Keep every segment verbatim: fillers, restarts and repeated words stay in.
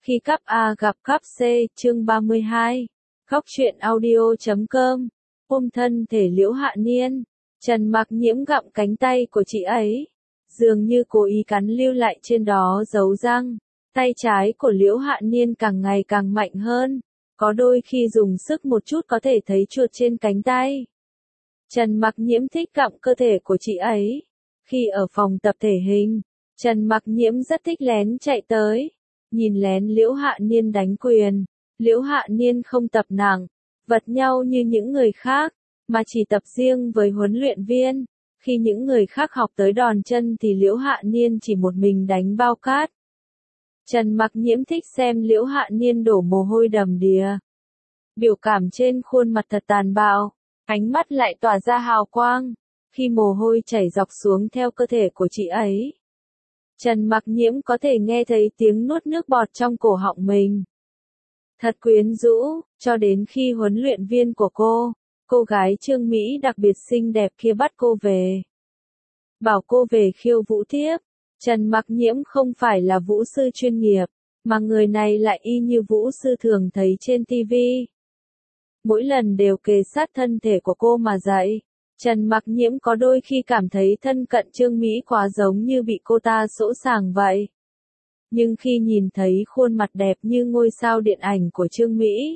Khi cắp A gặp cắp C, chương ba mươi hai. Khóc truyện audio chấm com. Ôm thân thể Liễu Hạ Niên. Trần Mặc Nhiễm gặm cánh tay của chị ấy, dường như cố ý cắn lưu lại trên đó dấu răng. Tay trái của Liễu Hạ Niên càng ngày càng mạnh hơn, có đôi khi dùng sức một chút có thể thấy chuột trên cánh tay. Trần Mặc Nhiễm thích gặm cơ thể của chị ấy. Khi ở phòng tập thể hình, Trần Mặc Nhiễm rất thích lén chạy tới, nhìn lén Liễu Hạ Niên đánh quyền. Liễu Hạ Niên không tập nặng, vật nhau như những người khác, mà chỉ tập riêng với huấn luyện viên. Khi những người khác học tới đòn chân thì Liễu Hạ Niên chỉ một mình đánh bao cát. Trần Mặc Nhiễm thích xem Liễu Hạ Niên đổ mồ hôi đầm đìa. Biểu cảm trên khuôn mặt thật tàn bạo, ánh mắt lại tỏa ra hào quang, khi mồ hôi chảy dọc xuống theo cơ thể của chị ấy. Trần Mặc Nhiễm có thể nghe thấy tiếng nuốt nước bọt trong cổ họng mình. Thật quyến rũ, cho đến khi huấn luyện viên của cô, cô gái Trương Mỹ đặc biệt xinh đẹp kia bắt cô về. Bảo cô về khiêu vũ tiếp. Trần Mặc Nhiễm không phải là vũ sư chuyên nghiệp, mà người này lại y như vũ sư thường thấy trên ti vi. Mỗi lần đều kề sát thân thể của cô mà dạy. Trần Mặc Nhiễm có đôi khi cảm thấy thân cận Trương Mỹ quá giống như bị cô ta sỗ sàng vậy. Nhưng khi nhìn thấy khuôn mặt đẹp như ngôi sao điện ảnh của Trương Mỹ,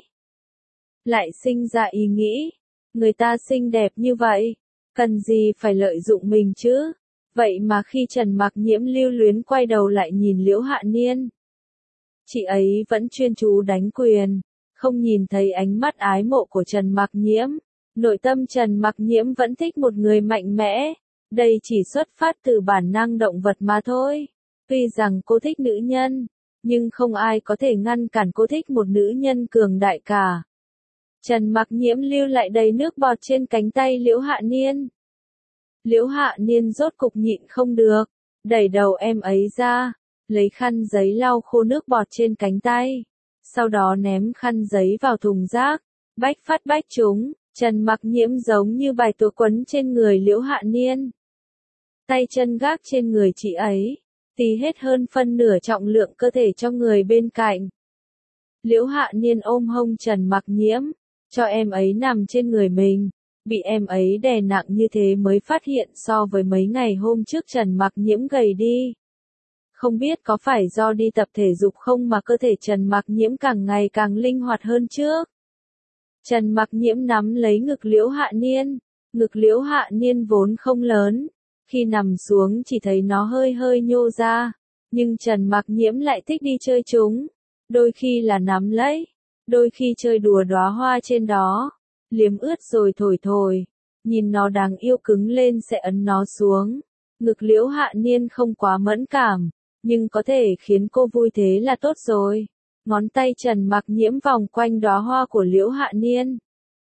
lại sinh ra ý nghĩ, người ta xinh đẹp như vậy, cần gì phải lợi dụng mình chứ? Vậy mà khi Trần Mặc Nhiễm lưu luyến quay đầu lại nhìn Liễu Hạ Niên, chị ấy vẫn chuyên chú đánh quyền, không nhìn thấy ánh mắt ái mộ của Trần Mặc Nhiễm. Nội tâm Trần Mặc Nhiễm vẫn thích một người mạnh mẽ, đây chỉ xuất phát từ bản năng động vật mà thôi. Tuy rằng cô thích nữ nhân, nhưng không ai có thể ngăn cản cô thích một nữ nhân cường đại cả. Trần Mặc Nhiễm lưu lại đầy nước bọt trên cánh tay Liễu Hạ Niên. Liễu Hạ Niên rốt cục nhịn không được, đẩy đầu em ấy ra, lấy khăn giấy lau khô nước bọt trên cánh tay, sau đó ném khăn giấy vào thùng rác, bách phát bách trúng. Trần Mặc Nhiễm giống như bài tố quấn trên người Liễu Hạ Niên. Tay chân gác trên người chị ấy, tì hết hơn phân nửa trọng lượng cơ thể cho người bên cạnh. Liễu Hạ Niên ôm hông Trần Mặc Nhiễm, cho em ấy nằm trên người mình. Bị em ấy đè nặng như thế mới phát hiện so với mấy ngày hôm trước Trần Mặc Nhiễm gầy đi. Không biết có phải do đi tập thể dục không mà cơ thể Trần Mặc Nhiễm càng ngày càng linh hoạt hơn trước. Trần Mặc Nhiễm nắm lấy ngực Liễu Hạ Niên, ngực Liễu Hạ Niên vốn không lớn, khi nằm xuống chỉ thấy nó hơi hơi nhô ra, nhưng Trần Mặc Nhiễm lại thích đi chơi chúng, đôi khi là nắm lấy, đôi khi chơi đùa đóa hoa trên đó, liếm ướt rồi thổi thổi, nhìn nó đáng yêu cứng lên sẽ ấn nó xuống. Ngực Liễu Hạ Niên không quá mẫn cảm, nhưng có thể khiến cô vui thế là tốt rồi. Ngón tay Trần Mặc Nhiễm vòng quanh đóa hoa của Liễu Hạ Niên.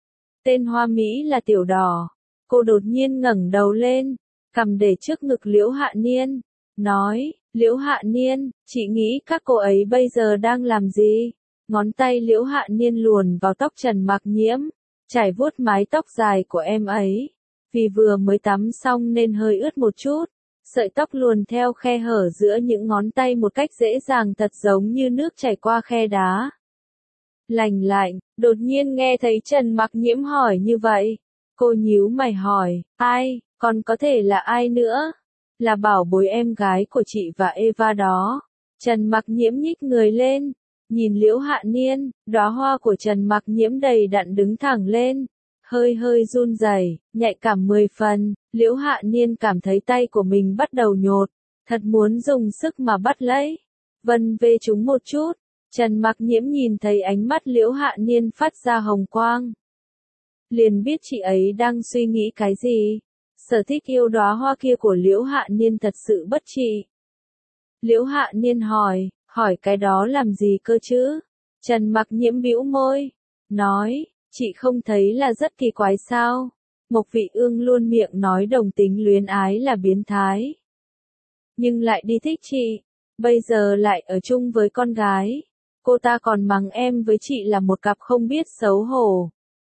Tên hoa Mỹ là Tiểu Đỏ. Cô đột nhiên ngẩng đầu lên, cầm để trước ngực Liễu Hạ Niên, nói, Liễu Hạ Niên, chị nghĩ các cô ấy bây giờ đang làm gì? Ngón tay Liễu Hạ Niên luồn vào tóc Trần Mặc Nhiễm, chải vuốt mái tóc dài của em ấy. Vì vừa mới tắm xong nên hơi ướt một chút. Sợi tóc luồn theo khe hở giữa những ngón tay một cách dễ dàng thật giống như nước chảy qua khe đá. Lành lạnh, đột nhiên nghe thấy Trần Mặc Nhiễm hỏi như vậy. Cô nhíu mày hỏi, ai, còn có thể là ai nữa? Là bảo bối em gái của chị và Eva đó. Trần Mặc Nhiễm nhích người lên, nhìn Liễu Hạ Niên, đóa hoa của Trần Mặc Nhiễm đầy đặn đứng thẳng lên. Hơi hơi run rẩy, nhạy cảm mười phần, Liễu Hạ Niên cảm thấy tay của mình bắt đầu nhột, thật muốn dùng sức mà bắt lấy. Vân về chúng một chút, Trần Mặc Nhiễm nhìn thấy ánh mắt Liễu Hạ Niên phát ra hồng quang. Liền biết chị ấy đang suy nghĩ cái gì. Sở thích yêu đóa hoa kia của Liễu Hạ Niên thật sự bất trị. Liễu Hạ Niên hỏi, hỏi cái đó làm gì cơ chứ? Trần Mặc Nhiễm bĩu môi, nói, chị không thấy là rất kỳ quái sao? Mộc Vị Ương luôn miệng nói đồng tính luyến ái là biến thái, nhưng lại đi thích chị, bây giờ lại ở chung với con gái. Cô ta còn mắng em với chị là một cặp không biết xấu hổ.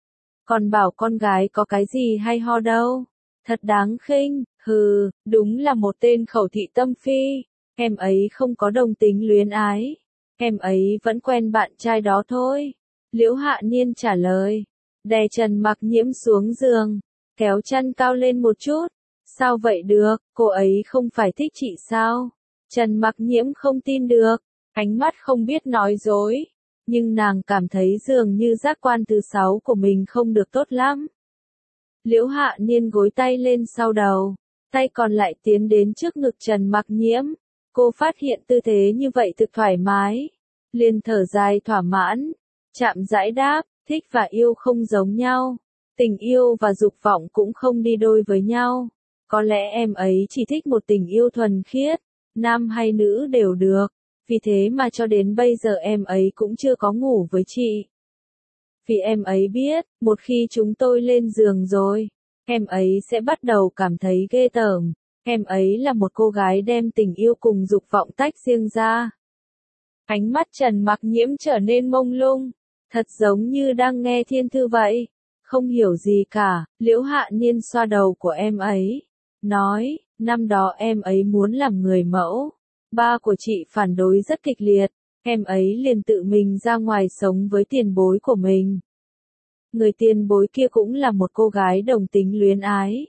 Còn bảo con gái có cái gì hay ho đâu. Thật đáng khinh, hừ, đúng là một tên khẩu thị tâm phi. Em ấy không có đồng tính luyến ái. Em ấy vẫn quen bạn trai đó thôi. Liễu Hạ Niên trả lời. Đè Trần Mặc Nhiễm xuống giường, kéo chăn cao lên một chút. Sao vậy được, cô ấy không phải thích chị sao? Trần Mặc Nhiễm không tin được, ánh mắt không biết nói dối. Nhưng nàng cảm thấy dường như giác quan thứ sáu của mình không được tốt lắm. Liễu Hạ Niên gối tay lên sau đầu, tay còn lại tiến đến trước ngực Trần Mặc Nhiễm. Cô phát hiện tư thế như vậy thực thoải mái. Liền thở dài thỏa mãn, chạm rãi đáp, thích và yêu không giống nhau. Tình yêu và dục vọng cũng không đi đôi với nhau. Có lẽ em ấy chỉ thích một tình yêu thuần khiết, nam hay nữ đều được. Vì thế mà cho đến bây giờ em ấy cũng chưa có ngủ với chị. Vì em ấy biết, một khi chúng tôi lên giường rồi, em ấy sẽ bắt đầu cảm thấy ghê tởm. Em ấy là một cô gái đem tình yêu cùng dục vọng tách riêng ra. Ánh mắt Trần Mặc Nhiễm trở nên mông lung, thật giống như đang nghe thiên thư vậy. Không hiểu gì cả, Liễu Hạ Niên xoa đầu của em ấy, nói, năm đó em ấy muốn làm người mẫu. Ba của chị phản đối rất kịch liệt, em ấy liền tự mình ra ngoài sống với tiền bối của mình. Người tiền bối kia cũng là một cô gái đồng tính luyến ái.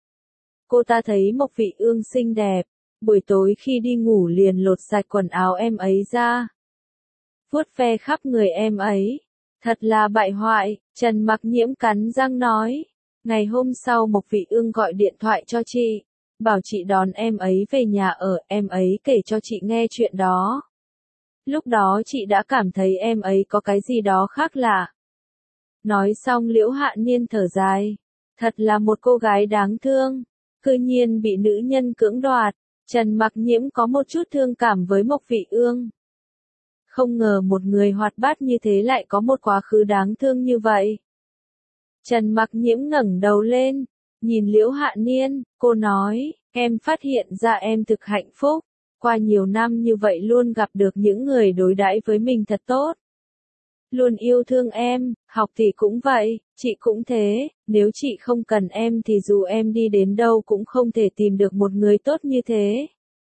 Cô ta thấy Mộc Vị Ương xinh đẹp, buổi tối khi đi ngủ liền lột sạch quần áo em ấy ra. Vuốt ve khắp người em ấy. Thật là bại hoại, Trần Mặc Nhiễm cắn răng nói. Ngày hôm sau Mộc Vị Ương gọi điện thoại cho chị, bảo chị đón em ấy về nhà ở, em ấy kể cho chị nghe chuyện đó. Lúc đó chị đã cảm thấy em ấy có cái gì đó khác lạ. Nói xong Liễu Hạ Niên thở dài. Thật là một cô gái đáng thương, cư nhiên bị nữ nhân cưỡng đoạt. Trần Mặc Nhiễm có một chút thương cảm với Mộc Vị Ương. Không ngờ một người hoạt bát như thế lại có một quá khứ đáng thương như vậy. Trần Mặc Nhiễm ngẩng đầu lên, nhìn Liễu Hạ Niên, cô nói, em phát hiện ra em thực hạnh phúc. Qua nhiều năm như vậy luôn gặp được những người đối đãi với mình thật tốt. Luôn yêu thương em, học thì cũng vậy, chị cũng thế, nếu chị không cần em thì dù em đi đến đâu cũng không thể tìm được một người tốt như thế.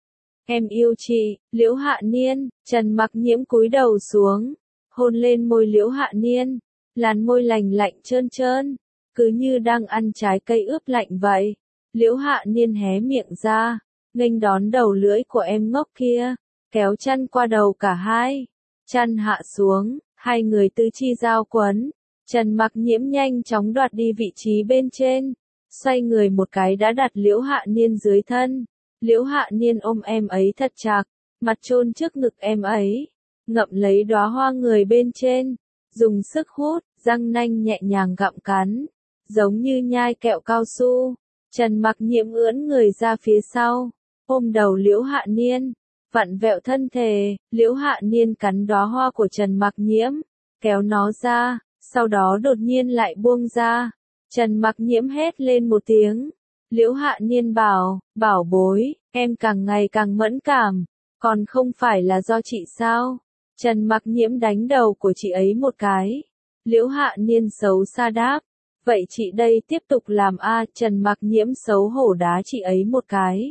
Em yêu chị, Liễu Hạ Niên. Trần Mặc Nhiễm cúi đầu xuống, hôn lên môi Liễu Hạ Niên, làn môi lành lạnh trơn trơn, cứ như đang ăn trái cây ướp lạnh vậy. Liễu Hạ Niên hé miệng ra, nghênh đón đầu lưỡi của em ngốc kia, kéo chăn qua đầu cả hai. Chăn hạ xuống, hai người tứ chi giao quấn. Trần Mặc Nhiễm nhanh chóng đoạt đi vị trí bên trên, xoay người một cái đã đặt Liễu Hạ Niên dưới thân. Liễu Hạ Niên ôm em ấy thật chặt, mặt chôn trước ngực em ấy, ngậm lấy đóa hoa người bên trên, dùng sức hút, răng nanh nhẹ nhàng gặm cắn, giống như nhai kẹo cao su. Trần Mặc Nhiễm ưỡn người ra phía sau, ôm đầu Liễu Hạ Niên, vặn vẹo thân thể. Liễu Hạ Niên cắn đóa hoa của Trần Mặc Nhiễm, kéo nó ra, sau đó đột nhiên lại buông ra. Trần Mặc Nhiễm hét lên một tiếng. Liễu Hạ Niên bảo, bảo bối, em càng ngày càng mẫn cảm, còn không phải là do chị sao? Trần Mặc Nhiễm đánh đầu của chị ấy một cái. Liễu Hạ Niên xấu xa đáp, vậy chị đây tiếp tục làm a? Trần Mặc Nhiễm xấu hổ đá chị ấy một cái.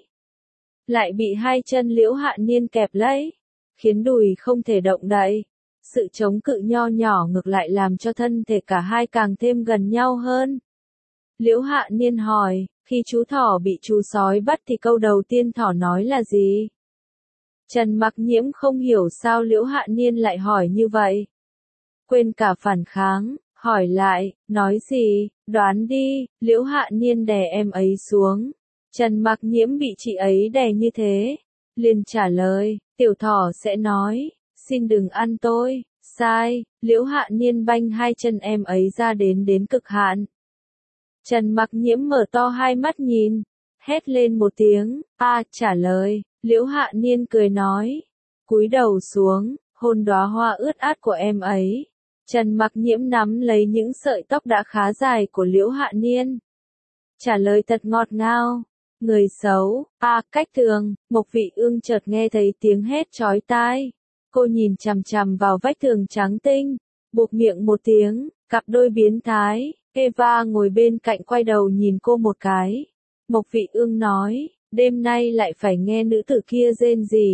Lại bị hai chân Liễu Hạ Niên kẹp lấy, khiến đùi không thể động đậy. Sự chống cự nho nhỏ ngược lại làm cho thân thể cả hai càng thêm gần nhau hơn. Liễu Hạ Niên hỏi, khi chú thỏ bị chú sói bắt thì câu đầu tiên thỏ nói là gì? Trần Mặc Nhiễm không hiểu sao Liễu Hạ Niên lại hỏi như vậy. Quên cả phản kháng, hỏi lại, nói gì, đoán đi. Liễu Hạ Niên đè em ấy xuống. Trần Mặc Nhiễm bị chị ấy đè như thế, liền trả lời, tiểu thỏ sẽ nói, xin đừng ăn tôi. Sai. Liễu Hạ Niên banh hai chân em ấy ra đến đến cực hạn. Trần Mặc Nhiễm mở to hai mắt nhìn, hét lên một tiếng, a, trả lời. Liễu Hạ Niên cười nói, cúi đầu xuống, hôn đóa hoa ướt át của em ấy. Trần Mặc Nhiễm nắm lấy những sợi tóc đã khá dài của Liễu Hạ Niên, trả lời thật ngọt ngào, người xấu. A, cách thường. Mộc Vị Ương chợt nghe thấy tiếng hét chói tai. Cô nhìn chằm chằm vào vách tường trắng tinh, buộc miệng một tiếng, cặp đôi biến thái. Eva ngồi bên cạnh quay đầu nhìn cô một cái. Mộc Vị Ương nói, đêm nay lại phải nghe nữ tử kia rên rỉ.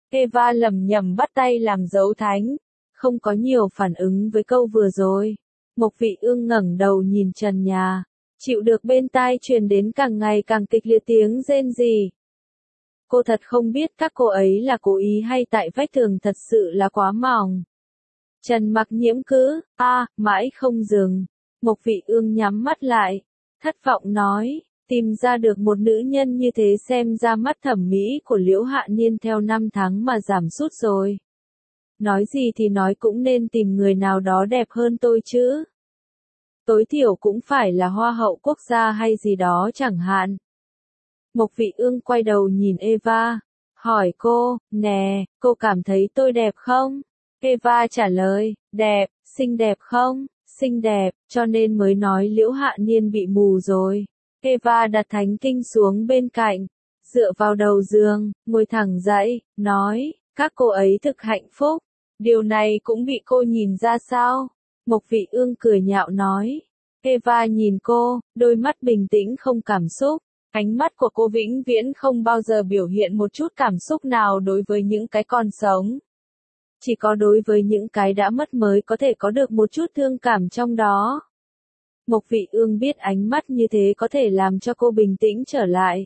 Eva lầm nhầm bắt tay làm dấu thánh, không có nhiều phản ứng với câu vừa rồi. Mộc Vị Ương ngẩng đầu nhìn trần nhà, chịu được bên tai truyền đến càng ngày càng kịch liệt tiếng rên rỉ. Cô thật không biết các cô ấy là cố ý hay tại vách tường thật sự là quá mỏng. Trần Mặc Nhiễm cứ, a, à, mãi không dừng. Mộc Vị Ương nhắm mắt lại, thất vọng nói, tìm ra được một nữ nhân như thế xem ra mắt thẩm mỹ của Liễu Hạ Niên theo năm tháng mà giảm sút rồi. Nói gì thì nói cũng nên tìm người nào đó đẹp hơn tôi chứ. Tối thiểu cũng phải là hoa hậu quốc gia hay gì đó chẳng hạn. Mộc Vị Ương quay đầu nhìn Eva, hỏi cô, nè, cô cảm thấy tôi đẹp không? Eva trả lời, đẹp, xinh đẹp không? Xinh đẹp, cho nên mới nói Liễu Hạ Niên bị mù rồi. Eva đặt thánh kinh xuống bên cạnh, dựa vào đầu giường, ngồi thẳng dậy, nói, các cô ấy thực hạnh phúc. Điều này cũng bị cô nhìn ra sao? Mộc Vị Ương cười nhạo nói. Eva nhìn cô, đôi mắt bình tĩnh không cảm xúc. Ánh mắt của cô vĩnh viễn không bao giờ biểu hiện một chút cảm xúc nào đối với những cái còn sống. Chỉ có đối với những cái đã mất mới có thể có được một chút thương cảm trong đó. Mộc Vị Ương biết ánh mắt như thế có thể làm cho cô bình tĩnh trở lại.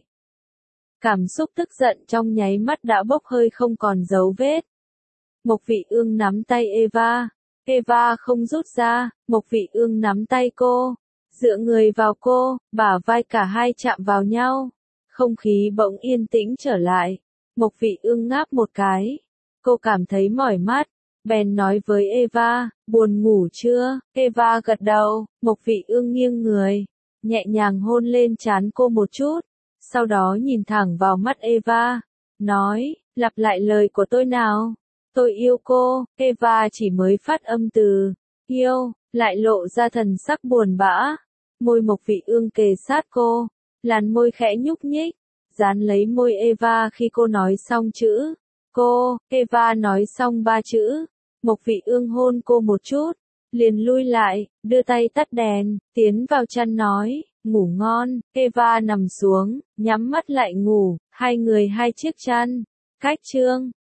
Cảm xúc tức giận trong nháy mắt đã bốc hơi không còn dấu vết. Mộc Vị Ương nắm tay Eva. Eva không rút ra, Mộc Vị Ương nắm tay cô, dựa người vào cô, bả vai cả hai chạm vào nhau. Không khí bỗng yên tĩnh trở lại. Mộc Vị Ương ngáp một cái. Cô cảm thấy mỏi mắt, bèn nói với Eva, buồn ngủ chưa? Eva gật đầu, Mộc Vị Ương nghiêng người, nhẹ nhàng hôn lên trán cô một chút, sau đó nhìn thẳng vào mắt Eva, nói, lặp lại lời của tôi nào. Tôi yêu cô. Eva chỉ mới phát âm từ yêu, lại lộ ra thần sắc buồn bã. Môi Mộc Vị Ương kề sát cô, làn môi khẽ nhúc nhích, dán lấy môi Eva khi cô nói xong chữ cô. Eva nói xong ba chữ, Mộc Vị Ương hôn cô một chút, liền lui lại, đưa tay tắt đèn, tiến vào chăn nói, ngủ ngon. Eva nằm xuống, nhắm mắt lại ngủ, hai người hai chiếc chăn. Cách chương